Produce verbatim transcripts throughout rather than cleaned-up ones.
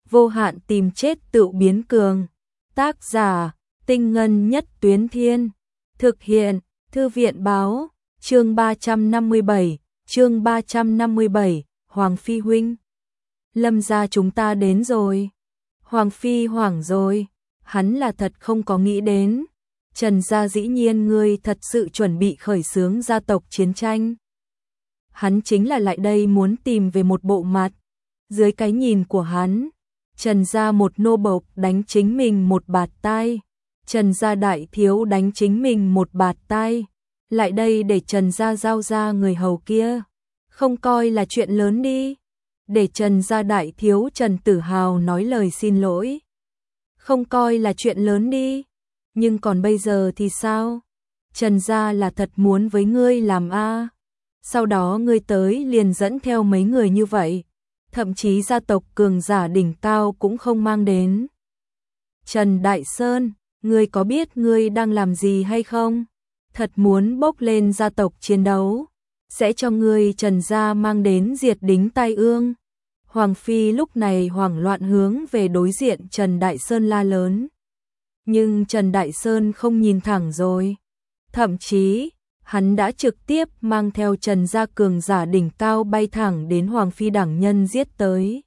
vô hạn tìm chết tự biến cường. Tác giả, Tinh Ngân Nhất Tuyến Thiên. Thực hiện, Thư viện Báo. Chương ba trăm năm mươi bảy, chương ba trăm năm mươi bảy, Hoàng Phi huynh. Lâm gia chúng ta đến rồi. Hoàng Phi hoảng rồi, hắn là thật không có nghĩ đến. Trần gia dĩ nhiên ngươi thật sự chuẩn bị khởi xướng gia tộc chiến tranh. Hắn chính là lại đây muốn tìm về một bộ mặt. Dưới cái nhìn của hắn, Trần gia một nô bộc đánh chính mình một bạt tai. Trần gia đại thiếu đánh chính mình một bạt tai. Lại đây để Trần gia giao ra người hầu kia. Không coi là chuyện lớn đi. Để Trần gia đại thiếu Trần Tử Hào nói lời xin lỗi. Không coi là chuyện lớn đi. Nhưng còn bây giờ thì sao? Trần gia là thật muốn với ngươi làm a. Sau đó ngươi tới liền dẫn theo mấy người như vậy. Thậm chí gia tộc cường giả đỉnh cao cũng không mang đến. Trần Đại Sơn, ngươi có biết ngươi đang làm gì hay không? Thật muốn bốc lên gia tộc chiến đấu, sẽ cho ngươi Trần gia mang đến diệt đính tai ương. Hoàng Phi lúc này hoảng loạn hướng về đối diện Trần Đại Sơn la lớn. Nhưng Trần Đại Sơn không nhìn thẳng rồi. Thậm chí, hắn đã trực tiếp mang theo Trần gia cường giả đỉnh cao bay thẳng đến Hoàng Phi đẳng nhân giết tới.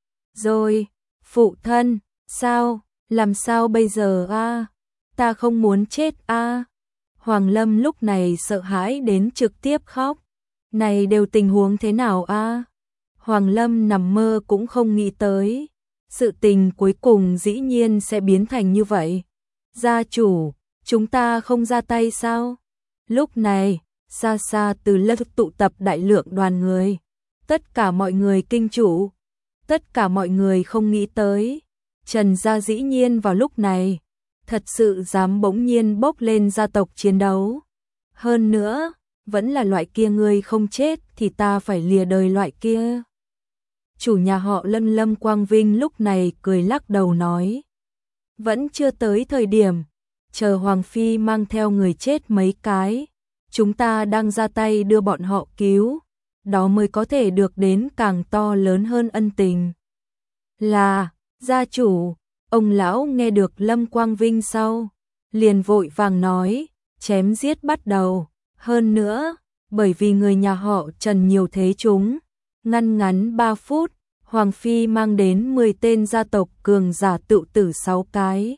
Rồi, phụ thân, sao, làm sao bây giờ a? Ta không muốn chết a. Hoàng Lâm lúc này sợ hãi đến trực tiếp khóc. Này đều tình huống thế nào a? Hoàng Lâm nằm mơ cũng không nghĩ tới. Sự tình cuối cùng dĩ nhiên sẽ biến thành như vậy. Gia chủ, chúng ta không ra tay sao? Lúc này, xa xa từ lớp tụ tập đại lượng đoàn người. Tất cả mọi người kinh chủ. Tất cả mọi người không nghĩ tới. Trần gia dĩ nhiên vào lúc này. Thật sự dám bỗng nhiên bốc lên gia tộc chiến đấu. Hơn nữa, vẫn là loại kia ngươi không chết thì ta phải lìa đời loại kia. Chủ nhà họ Lâm Lâm Quang Vinh lúc này cười lắc đầu nói. Vẫn chưa tới thời điểm, chờ Hoàng Phi mang theo người chết mấy cái. Chúng ta đang ra tay đưa bọn họ cứu, đó mới có thể được đến càng to lớn hơn ân tình. Là, gia chủ, ông lão nghe được Lâm Quang Vinh sau, liền vội vàng nói, chém giết bắt đầu. Hơn nữa, bởi vì người nhà họ Trần nhiều thế chúng, ngăn ngắn ba phút, Hoàng Phi mang đến mười tên gia tộc cường giả tự tử sáu cái.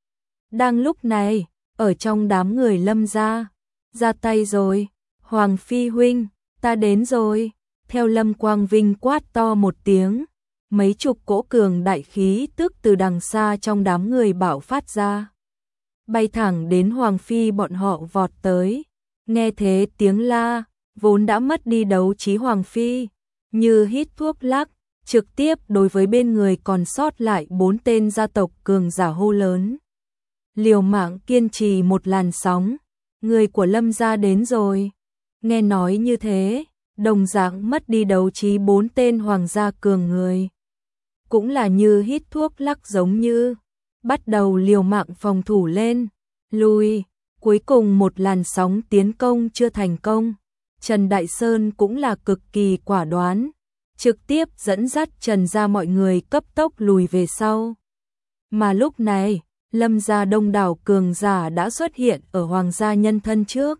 Đang lúc này, ở trong đám người Lâm gia, ra tay rồi, Hoàng Phi huynh, ta đến rồi. Theo Lâm Quang Vinh quát to một tiếng, mấy chục cỗ cường đại khí tức từ đằng xa trong đám người bạo phát ra. Bay thẳng đến Hoàng Phi bọn họ vọt tới. Nghe thế tiếng la, vốn đã mất đi đấu trí Hoàng Phi, như hít thuốc lắc, trực tiếp đối với bên người còn sót lại bốn tên gia tộc cường giả hô lớn. Liều mạng kiên trì một làn sóng, người của Lâm gia đến rồi. Nghe nói như thế, đồng dạng mất đi đấu trí bốn tên hoàng gia cường người. Cũng là như hít thuốc lắc giống như, bắt đầu liều mạng phòng thủ lên, lui. Cuối cùng một làn sóng tiến công chưa thành công, Trần Đại Sơn cũng là cực kỳ quả đoán, trực tiếp dẫn dắt Trần gia mọi người cấp tốc lùi về sau. Mà lúc này, Lâm gia đông đảo cường giả đã xuất hiện ở hoàng gia nhân thân trước,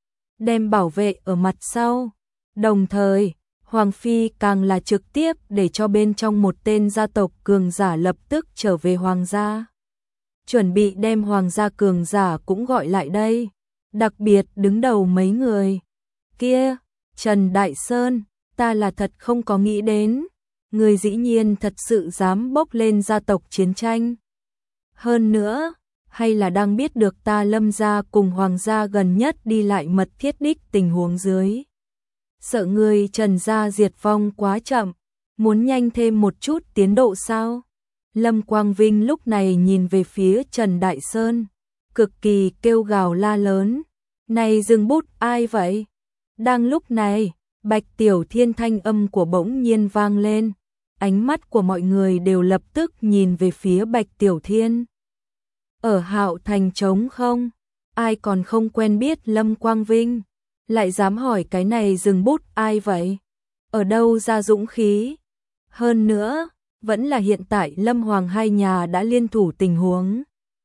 đem bảo vệ ở mặt sau. Đồng thời, Hoàng Phi càng là trực tiếp để cho bên trong một tên gia tộc cường giả lập tức trở về hoàng gia. Chuẩn bị đem hoàng gia cường giả cũng gọi lại đây, đặc biệt đứng đầu mấy người. Kia, Trần Đại Sơn, ta là thật không có nghĩ đến, người dĩ nhiên thật sự dám bốc lên gia tộc chiến tranh. Hơn nữa, hay là đang biết được ta Lâm gia cùng hoàng gia gần nhất đi lại mật thiết đích tình huống dưới. Sợ người Trần gia diệt vong quá chậm, muốn nhanh thêm một chút tiến độ sao? Lâm Quang Vinh lúc này nhìn về phía Trần Đại Sơn, cực kỳ kêu gào la lớn. Này dừng bút ai vậy? Đang lúc này, Bạch Tiểu Thiên thanh âm của bỗng nhiên vang lên. Ánh mắt của mọi người đều lập tức nhìn về phía Bạch Tiểu Thiên. Ở Hạo Thành trống không? Ai còn không quen biết Lâm Quang Vinh? Lại dám hỏi cái này dừng bút ai vậy? Ở đâu ra dũng khí? Hơn nữa, vẫn là hiện tại Lâm Hoàng hai nhà đã liên thủ tình huống.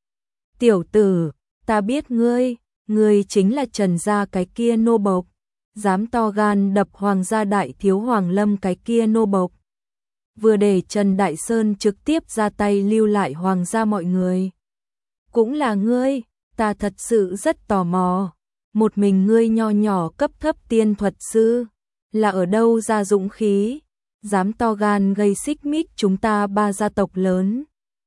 Tiểu tử, ta biết ngươi, ngươi chính là Trần gia cái kia nô bộc, dám to gan đập Hoàng gia đại thiếu Hoàng Lâm cái kia nô bộc. Vừa để Trần Đại Sơn trực tiếp ra tay lưu lại Hoàng gia mọi người. Cũng là ngươi, ta thật sự rất tò mò, một mình ngươi nho nhỏ cấp thấp tiên thuật sư, là ở đâu ra dũng khí, dám to gan gây xích mích chúng ta ba gia tộc lớn.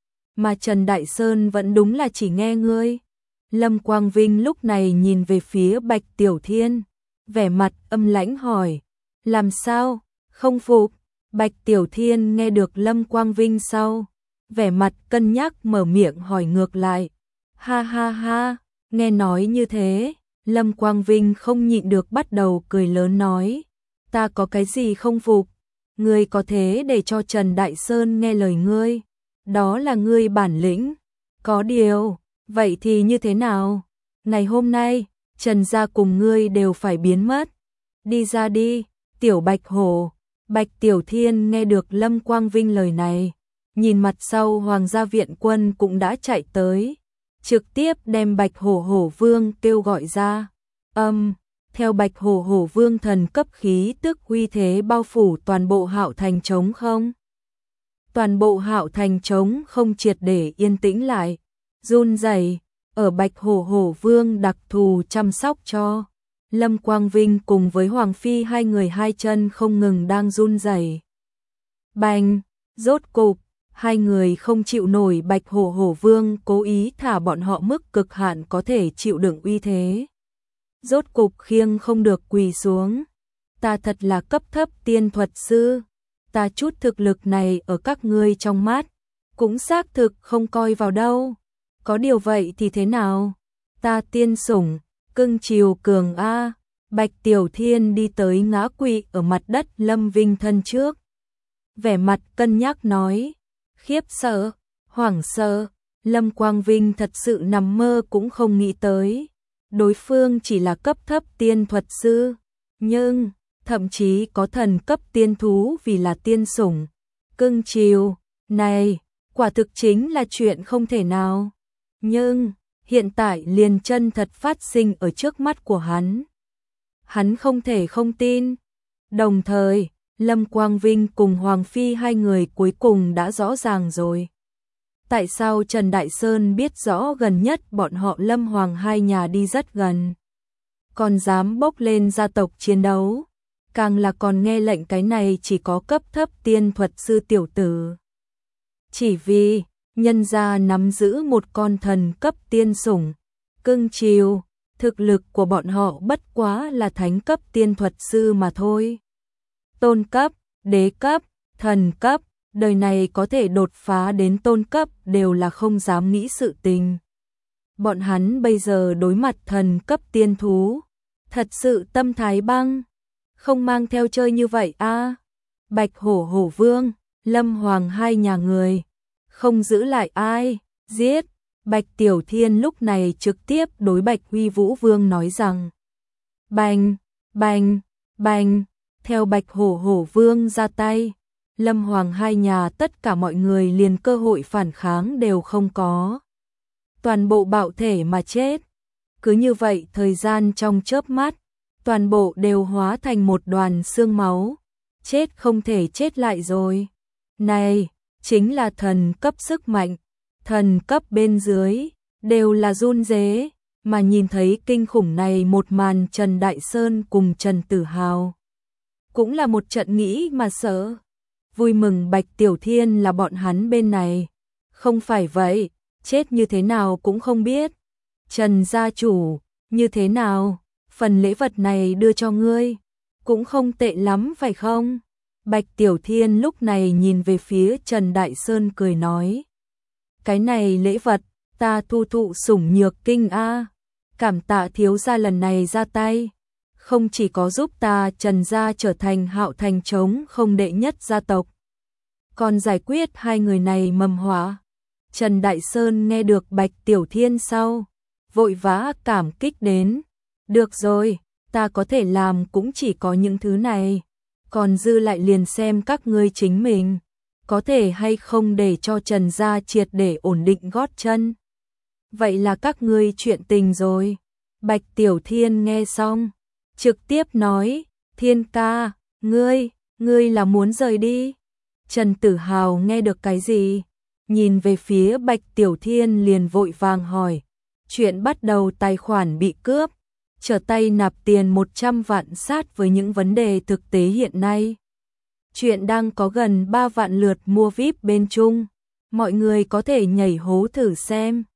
Mà Trần Đại Sơn vẫn đúng là chỉ nghe ngươi. Lâm Quang Vinh lúc này nhìn về phía Bạch Tiểu Thiên, vẻ mặt âm lãnh hỏi, làm sao, không phục? Bạch Tiểu Thiên nghe được Lâm Quang Vinh sau, vẻ mặt cân nhắc mở miệng hỏi ngược lại, ha ha ha, nghe nói như thế, Lâm Quang Vinh không nhịn được bắt đầu cười lớn nói, ta có cái gì không phục, ngươi có thế để cho Trần Đại Sơn nghe lời ngươi, đó là ngươi bản lĩnh, có điều, vậy thì như thế nào, ngày hôm nay, Trần gia cùng ngươi đều phải biến mất, đi ra đi, Tiểu Bạch Hổ. Bạch Tiểu Thiên nghe được Lâm Quang Vinh lời này, nhìn mặt sau Hoàng gia viện quân cũng đã chạy tới, trực tiếp đem Bạch Hổ Hổ Vương kêu gọi ra. Âm, um, theo Bạch Hổ Hổ Vương thần cấp khí tức uy thế bao phủ toàn bộ Hạo Thành trống không. Toàn bộ Hạo Thành trống không triệt để yên tĩnh lại, run rẩy, ở Bạch Hổ Hổ Vương đặc thù chăm sóc cho. Lâm Quang Vinh cùng với Hoàng Phi hai người hai chân không ngừng đang run rẩy. Bành, rốt cục, hai người không chịu nổi Bạch Hổ Hổ Vương cố ý thả bọn họ mức cực hạn có thể chịu đựng uy thế. Rốt cục khiêng không được quỳ xuống. Ta thật là cấp thấp tiên thuật sư, ta chút thực lực này ở các ngươi trong mắt, cũng xác thực không coi vào đâu. Có điều vậy thì thế nào? Ta tiên sủng, cưng chiều cường a. Bạch Tiểu Thiên đi tới ngã quỵ ở mặt đất Lâm Vinh thân trước. Vẻ mặt cân nhắc nói, khiếp sợ, hoảng sợ, Lâm Quang Vinh thật sự nằm mơ cũng không nghĩ tới. Đối phương chỉ là cấp thấp tiên thuật sư, nhưng thậm chí có thần cấp tiên thú vì là tiên sủng. Cưng chiều, này, quả thực chính là chuyện không thể nào. Nhưng hiện tại liền chân thật phát sinh ở trước mắt của hắn. Hắn không thể không tin. Đồng thời, Lâm Quang Vinh cùng Hoàng Phi hai người cuối cùng đã rõ ràng rồi. Tại sao Trần Đại Sơn biết rõ gần nhất bọn họ Lâm Hoàng hai nhà đi rất gần, còn dám bốc lên gia tộc chiến đấu, càng là còn nghe lệnh cái này chỉ có cấp thấp tiên thuật sư tiểu tử. Chỉ vì nhân gia nắm giữ một con thần cấp tiên sủng, cưng chiều, thực lực của bọn họ bất quá là thánh cấp tiên thuật sư mà thôi. Tôn cấp, đế cấp, thần cấp, đời này có thể đột phá đến tôn cấp đều là không dám nghĩ sự tình. Bọn hắn bây giờ đối mặt thần cấp tiên thú, thật sự tâm thái băng, không mang theo chơi như vậy a. À. Bạch Hổ Hổ Vương, Lâm Hoàng hai nhà người, không giữ lại ai, giết. Bạch Tiểu Thiên lúc này trực tiếp đối Bạch Huy Vũ Vương nói rằng, bành, bành, bành, theo Bạch Hổ Hổ Vương ra tay, Lâm Hoàng hai nhà tất cả mọi người liền cơ hội phản kháng đều không có. Toàn bộ bạo thể mà chết. Cứ như vậy thời gian trong chớp mắt, toàn bộ đều hóa thành một đoàn xương máu. Chết không thể chết lại rồi. Này, chính là thần cấp sức mạnh. Thần cấp bên dưới, đều là run rế. Mà nhìn thấy kinh khủng này một màn Trần Đại Sơn cùng Trần Tử Hào. Cũng là một trận nghĩ mà sợ. Vui mừng Bạch Tiểu Thiên là bọn hắn bên này. Không phải vậy, chết như thế nào cũng không biết. Trần gia chủ, như thế nào, phần lễ vật này đưa cho ngươi, cũng không tệ lắm phải không? Bạch Tiểu Thiên lúc này nhìn về phía Trần Đại Sơn cười nói. Cái này lễ vật, ta thu thụ sủng nhược kinh a. Cảm tạ thiếu gia lần này ra tay. Không chỉ có giúp ta Trần gia trở thành Hạo Thành trống không đệ nhất gia tộc, còn giải quyết hai người này mầm họa. Trần Đại Sơn nghe được Bạch Tiểu Thiên sau, vội vã cảm kích đến. Được rồi, ta có thể làm cũng chỉ có những thứ này, còn dư lại liền xem các ngươi chính mình. có thể hay không để cho Trần gia triệt để ổn định gót chân. Vậy là các ngươi chuyện tình rồi. Bạch Tiểu Thiên nghe xong, trực tiếp nói, Thiên ca, ngươi, ngươi là muốn rời đi. Trần Tử Hào nghe được cái gì? Nhìn về phía Bạch Tiểu Thiên liền vội vàng hỏi. Chuyện bắt đầu tài khoản bị cướp, trở tay nạp tiền một trăm vạn sát với những vấn đề thực tế hiện nay. Chuyện đang có gần ba vạn lượt mua vi ai pi bên Trung. Mọi người có thể nhảy hố thử xem.